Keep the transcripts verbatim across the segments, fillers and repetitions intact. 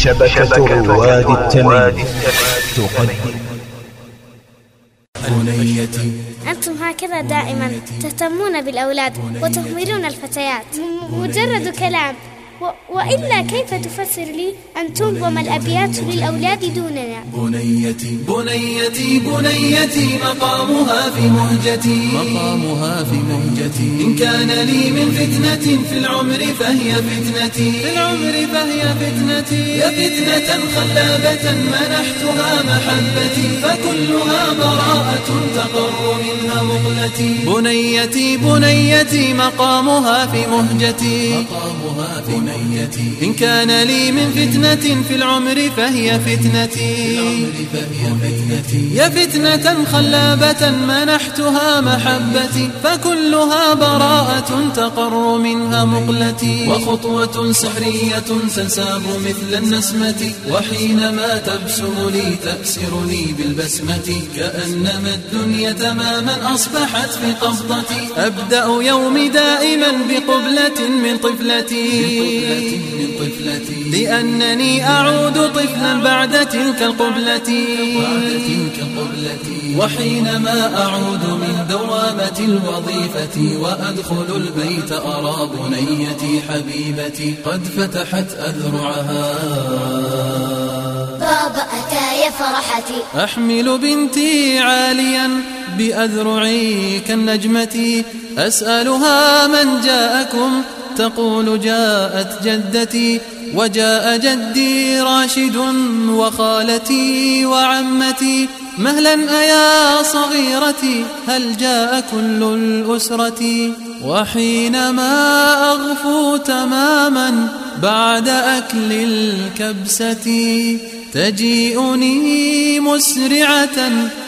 شبكة رواد التمييز تقدم. بنيتي أنتم هكذا دائما تهتمون بالأولاد وتهملون الفتيات. مجرد كلام، و... وإلا كيف تفسر لي أن تنظم الأبيات للأولاد دوننا؟ بنيتي بنيتي بنيتي مقامها في مهجتي، مقامها في مهجتي. إن كان لي من فتنة في العمر فهي فتنتي، في العمر فهي فتنتي. يا فتنة خلابة منحتها محبتي، فكلها براءة تقر منها مقلتي. بنيتي بنيتي مقامها في مهجتي، مقامها في بنيتي. إن كان لي من فتنة في العمر فهي فتنتي، يا فتنة خلابة منحتها محبتي، فكلها براءة تقر منها مقلتي. وخطوة سحرية تنساب مثل النسمة، وحينما تبسم لي تأسرني بالبسمة، كأنما الدنيا تماما أصبحت في قبضتي. أبدأ يومي دائما بقبلة من طفلتي، من طفلتي، لأنني أعود طفلا بعد تلك القبلة. وحينما أعود من دوامة الوظيفة وأدخل البيت أرى بنيتي حبيبتي قد فتحت أذرعها. بابا أتى يا فرحتي، أحمل بنتي عاليا بأذرعي كالنجمة، أسألها من جاءكم تقول جاءت جدتي، وجاء جدي راشد وخالتي وعمتي. مهلا أيا صغيرتي هل جاء كل الأسرة؟ وحينما أغفو تماما بعد أكل الكبسة، تجيئني مسرعة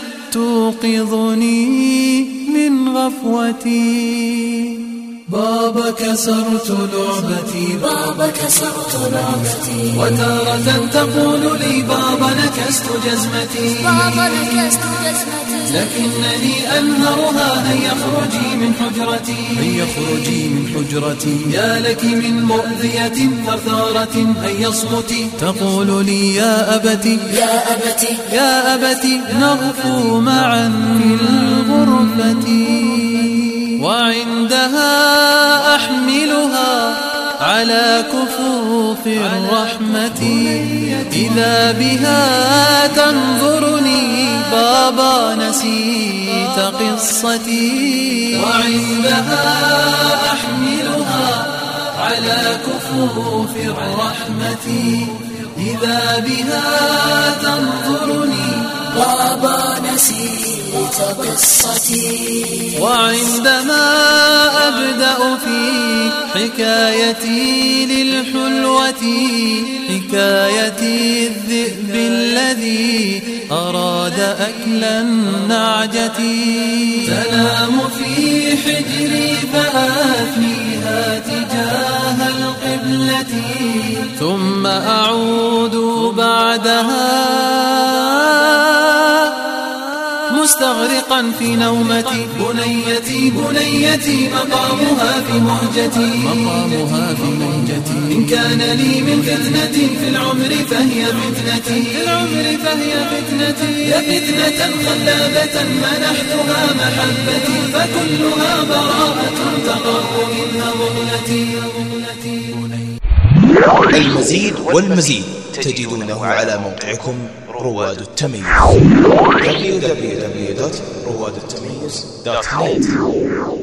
توقظني من غفوتي. بابا كسرت لعبتي، بابا كسرت لعبتي. وتارة تقول لي بابا نكست جزمتي، بابا نكست جزمتي. لكنني أنهرها هيا اخرجي من حجرتي، هيا اخرجي من حجرتي. يا لك من مؤذية ثرثارة هيا اصمتي. تقول لي يا أبتي، يا أبتي، يا أبتي نغفو معا في الغرفة. وعندها أحملها على كفوف الرحمة، إذا بها تنظرني بابا نسيت قصتي. وعندها أحملها على كفوف الرحمة، إذا بها تنظرني بابا نسيت قصتي. وعندما أبدأ في حكايتي للحلوة، حكايتي الذئب الذي أراد أكل النعجة، تنام في حجري فآثنيها تجاه القبلة، ثم أعود بعدها مستغرقا في نومتي. بنيتي بنيتي مقامها في مهجتي، مقامها في مهجتي. إن كان لي من فتنة في العمر فهي فتنتي، في العمر فهي فتنتي. يا فتنة خلابة منحتها محبتي، فكلها براءة تقر منها مغلتي. المزيد والمزيد تجدونه على موقعكم رواد التمييز دبليو دبليو دبليو دوت رواد التمييز دوت نت.